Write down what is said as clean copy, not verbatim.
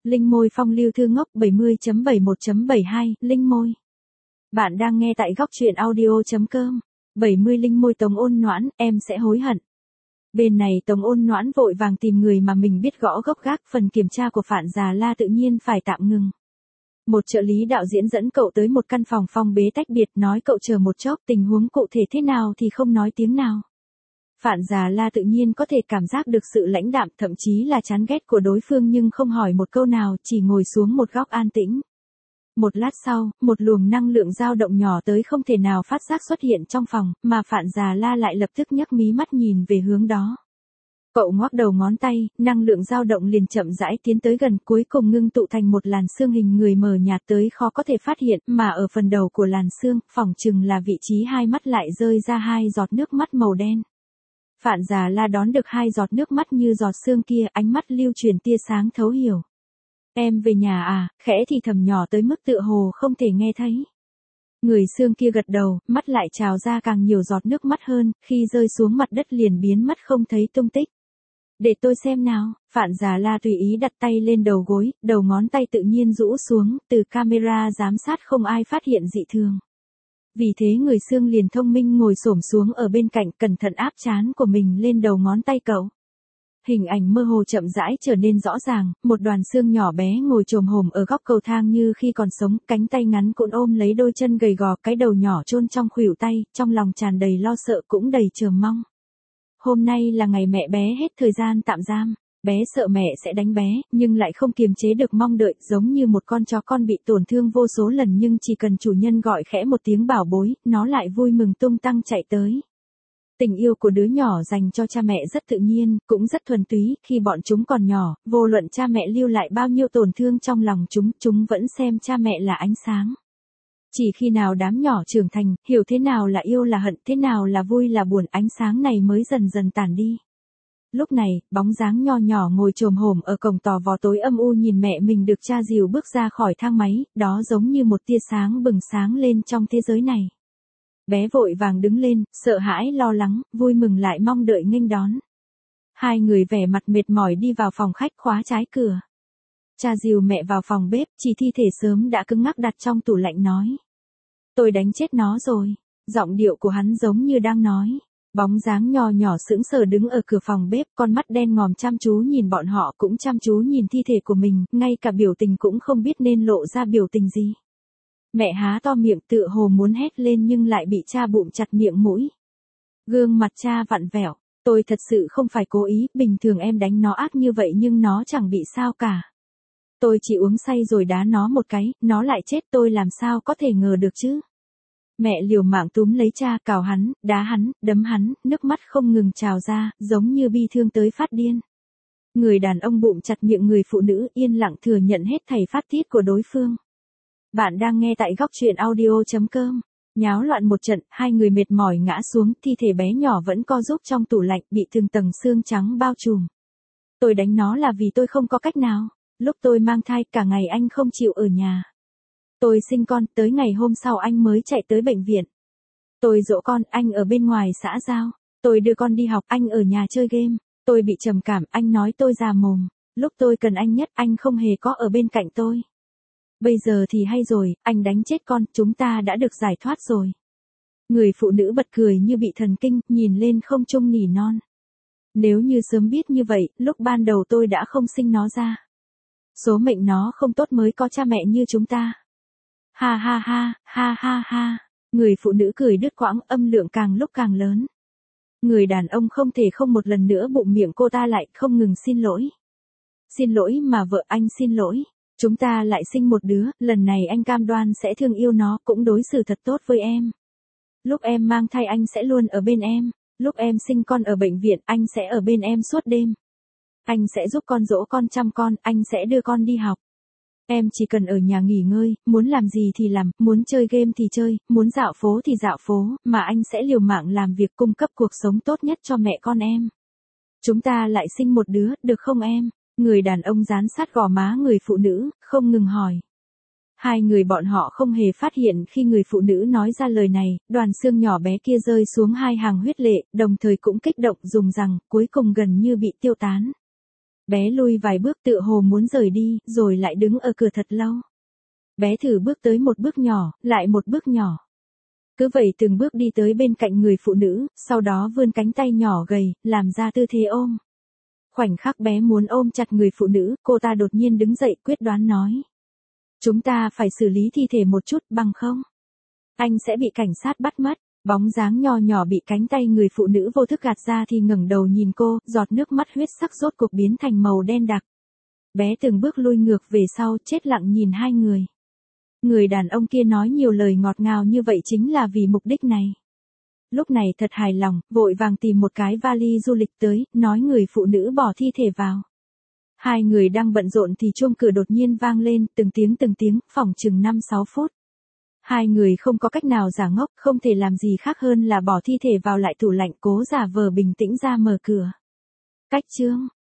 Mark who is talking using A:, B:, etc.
A: Linh môi phong lưu thư ngốc 70.71.72, Linh môi. Bạn đang nghe tại góc truyện audio.com. 70 Linh môi Tống Ôn Noãn, em sẽ hối hận. Bên này Tống Ôn Noãn vội vàng tìm người mà mình biết gõ gốc gác, phần kiểm tra của Phạn Già La tự nhiên phải tạm ngừng. Một trợ lý đạo diễn dẫn cậu tới một căn phòng phong bế tách biệt, nói cậu chờ một chốc, tình huống cụ thể thế nào thì không nói tiếng nào. Phạn Già La tự nhiên có thể cảm giác được sự lãnh đạm, thậm chí là chán ghét của đối phương, nhưng không hỏi một câu nào, chỉ ngồi xuống một góc an tĩnh. Một lát sau, một luồng năng lượng dao động nhỏ tới không thể nào phát giác xuất hiện trong phòng, mà Phạn Già La lại lập tức nhấc mí mắt nhìn về hướng đó. Cậu ngoắc đầu ngón tay, năng lượng dao động liền chậm rãi tiến tới gần, cuối cùng ngưng tụ thành một làn xương hình người mờ nhạt tới khó có thể phát hiện, mà ở phần đầu của làn xương, phỏng chừng là vị trí hai mắt lại rơi ra hai giọt nước mắt màu đen. Phạn Già La đón được hai giọt nước mắt như giọt sương kia, ánh mắt lưu truyền tia sáng thấu hiểu. Em về nhà à, khẽ thì thầm nhỏ tới mức tựa hồ không thể nghe thấy. Người xương kia gật đầu, mắt lại trào ra càng nhiều giọt nước mắt hơn, khi rơi xuống mặt đất liền biến mất không thấy tung tích. Để tôi xem nào, Phạn Già La tùy ý đặt tay lên đầu gối, đầu ngón tay tự nhiên rũ xuống, từ camera giám sát không ai phát hiện dị thường. Vì thế người xương liền thông minh ngồi xổm xuống ở bên cạnh, cẩn thận áp trán của mình lên đầu ngón tay cậu. Hình ảnh mơ hồ chậm rãi trở nên rõ ràng, một đoàn xương nhỏ bé ngồi chồm hổm ở góc cầu thang như khi còn sống, cánh tay ngắn cuộn ôm lấy đôi chân gầy gò, cái đầu nhỏ chôn trong khuỷu tay, trong lòng tràn đầy lo sợ cũng đầy chờ mong. Hôm nay là ngày mẹ bé hết thời gian tạm giam. Bé sợ mẹ sẽ đánh bé, nhưng lại không kiềm chế được mong đợi, giống như một con chó con bị tổn thương vô số lần nhưng chỉ cần chủ nhân gọi khẽ một tiếng bảo bối, nó lại vui mừng tung tăng chạy tới. Tình yêu của đứa nhỏ dành cho cha mẹ rất tự nhiên, cũng rất thuần túy, khi bọn chúng còn nhỏ, vô luận cha mẹ lưu lại bao nhiêu tổn thương trong lòng chúng vẫn xem cha mẹ là ánh sáng. Chỉ khi nào đám nhỏ trưởng thành, hiểu thế nào là yêu là hận, thế nào là vui là buồn, ánh sáng này mới dần dần tàn đi. Lúc này, bóng dáng nho nhỏ ngồi chồm hổm ở cổng tò vò tối âm u nhìn mẹ mình được cha dìu bước ra khỏi thang máy, đó giống như một tia sáng bừng sáng lên trong thế giới này. Bé vội vàng đứng lên, sợ hãi lo lắng, vui mừng lại mong đợi nghênh đón. Hai người vẻ mặt mệt mỏi đi vào phòng khách, khóa trái cửa. Cha dìu mẹ vào phòng bếp, chỉ thi thể sớm đã cứng ngắc đặt trong tủ lạnh nói. Tôi đánh chết nó rồi. Giọng điệu của hắn giống như đang nói. Bóng dáng nho nhỏ sững sờ đứng ở cửa phòng bếp, con mắt đen ngòm chăm chú nhìn bọn họ, cũng chăm chú nhìn thi thể của mình, ngay cả biểu tình cũng không biết nên lộ ra biểu tình gì. Mẹ há to miệng tựa hồ muốn hét lên nhưng lại bị cha bụm chặt miệng mũi. Gương mặt cha vặn vẹo, tôi thật sự không phải cố ý, bình thường em đánh nó ác như vậy nhưng nó chẳng bị sao cả. Tôi chỉ uống say rồi đá nó một cái, nó lại chết, tôi làm sao có thể ngờ được chứ. Mẹ liều mạng túm lấy cha, cào hắn, đá hắn, đấm hắn, nước mắt không ngừng trào ra, giống như bi thương tới phát điên. Người đàn ông bụm chặt miệng người phụ nữ, yên lặng thừa nhận hết thảy phát tiết của đối phương. Bạn đang nghe tại góc truyện audio.com. Nháo loạn một trận, hai người mệt mỏi ngã xuống, thi thể bé nhỏ vẫn co rúm trong tủ lạnh, bị từng tầng xương trắng bao trùm. Tôi đánh nó là vì tôi không có cách nào. Lúc tôi mang thai, cả ngày anh không chịu ở nhà. Tôi sinh con, tới ngày hôm sau anh mới chạy tới bệnh viện. Tôi dỗ con, anh ở bên ngoài xã giao. Tôi đưa con đi học, anh ở nhà chơi game. Tôi bị trầm cảm, anh nói tôi già mồm. Lúc tôi cần anh nhất, anh không hề có ở bên cạnh tôi. Bây giờ thì hay rồi, anh đánh chết con, chúng ta đã được giải thoát rồi. Người phụ nữ bật cười như bị thần kinh, nhìn lên không trung nỉ non. Nếu như sớm biết như vậy, lúc ban đầu tôi đã không sinh nó ra. Số mệnh nó không tốt mới có cha mẹ như chúng ta. Ha ha ha, ha ha ha. Người phụ nữ cười đứt quãng, âm lượng càng lúc càng lớn. Người đàn ông không thể không một lần nữa bụm miệng cô ta lại, không ngừng xin lỗi. Xin lỗi mà vợ anh xin lỗi. Chúng ta lại sinh một đứa, lần này anh cam đoan sẽ thương yêu nó, cũng đối xử thật tốt với em. Lúc em mang thai anh sẽ luôn ở bên em. Lúc em sinh con ở bệnh viện, anh sẽ ở bên em suốt đêm. Anh sẽ giúp con dỗ con, chăm con, anh sẽ đưa con đi học. Em chỉ cần ở nhà nghỉ ngơi, muốn làm gì thì làm, muốn chơi game thì chơi, muốn dạo phố thì dạo phố, mà anh sẽ liều mạng làm việc cung cấp cuộc sống tốt nhất cho mẹ con em. Chúng ta lại sinh một đứa, được không em? Người đàn ông dán sát gò má người phụ nữ, không ngừng hỏi. Hai người bọn họ không hề phát hiện khi người phụ nữ nói ra lời này, đoàn xương nhỏ bé kia rơi xuống hai hàng huyết lệ, đồng thời cũng kích động dùng rằng, cuối cùng gần như bị tiêu tán. Bé lui vài bước tựa hồ muốn rời đi, rồi lại đứng ở cửa thật lâu. Bé thử bước tới một bước nhỏ, lại một bước nhỏ. Cứ vậy từng bước đi tới bên cạnh người phụ nữ, sau đó vươn cánh tay nhỏ gầy, làm ra tư thế ôm. Khoảnh khắc bé muốn ôm chặt người phụ nữ, cô ta đột nhiên đứng dậy quyết đoán nói. Chúng ta phải xử lý thi thể một chút, bằng không anh sẽ bị cảnh sát bắt mất. Bóng dáng nho nhỏ bị cánh tay người phụ nữ vô thức gạt ra thì ngẩng đầu nhìn cô, giọt nước mắt huyết sắc rốt cuộc biến thành màu đen đặc. Bé từng bước lui ngược về sau, chết lặng nhìn hai người. Người đàn ông kia nói nhiều lời ngọt ngào như vậy chính là vì mục đích này. Lúc này thật hài lòng, vội vàng tìm một cái vali du lịch tới, nói người phụ nữ bỏ thi thể vào. Hai người đang bận rộn thì chuông cửa đột nhiên vang lên, từng tiếng, phỏng chừng 5-6 phút. Hai người không có cách nào giả ngốc, không thể làm gì khác hơn là bỏ thi thể vào lại tủ lạnh, cố giả vờ bình tĩnh ra mở cửa. Cách chương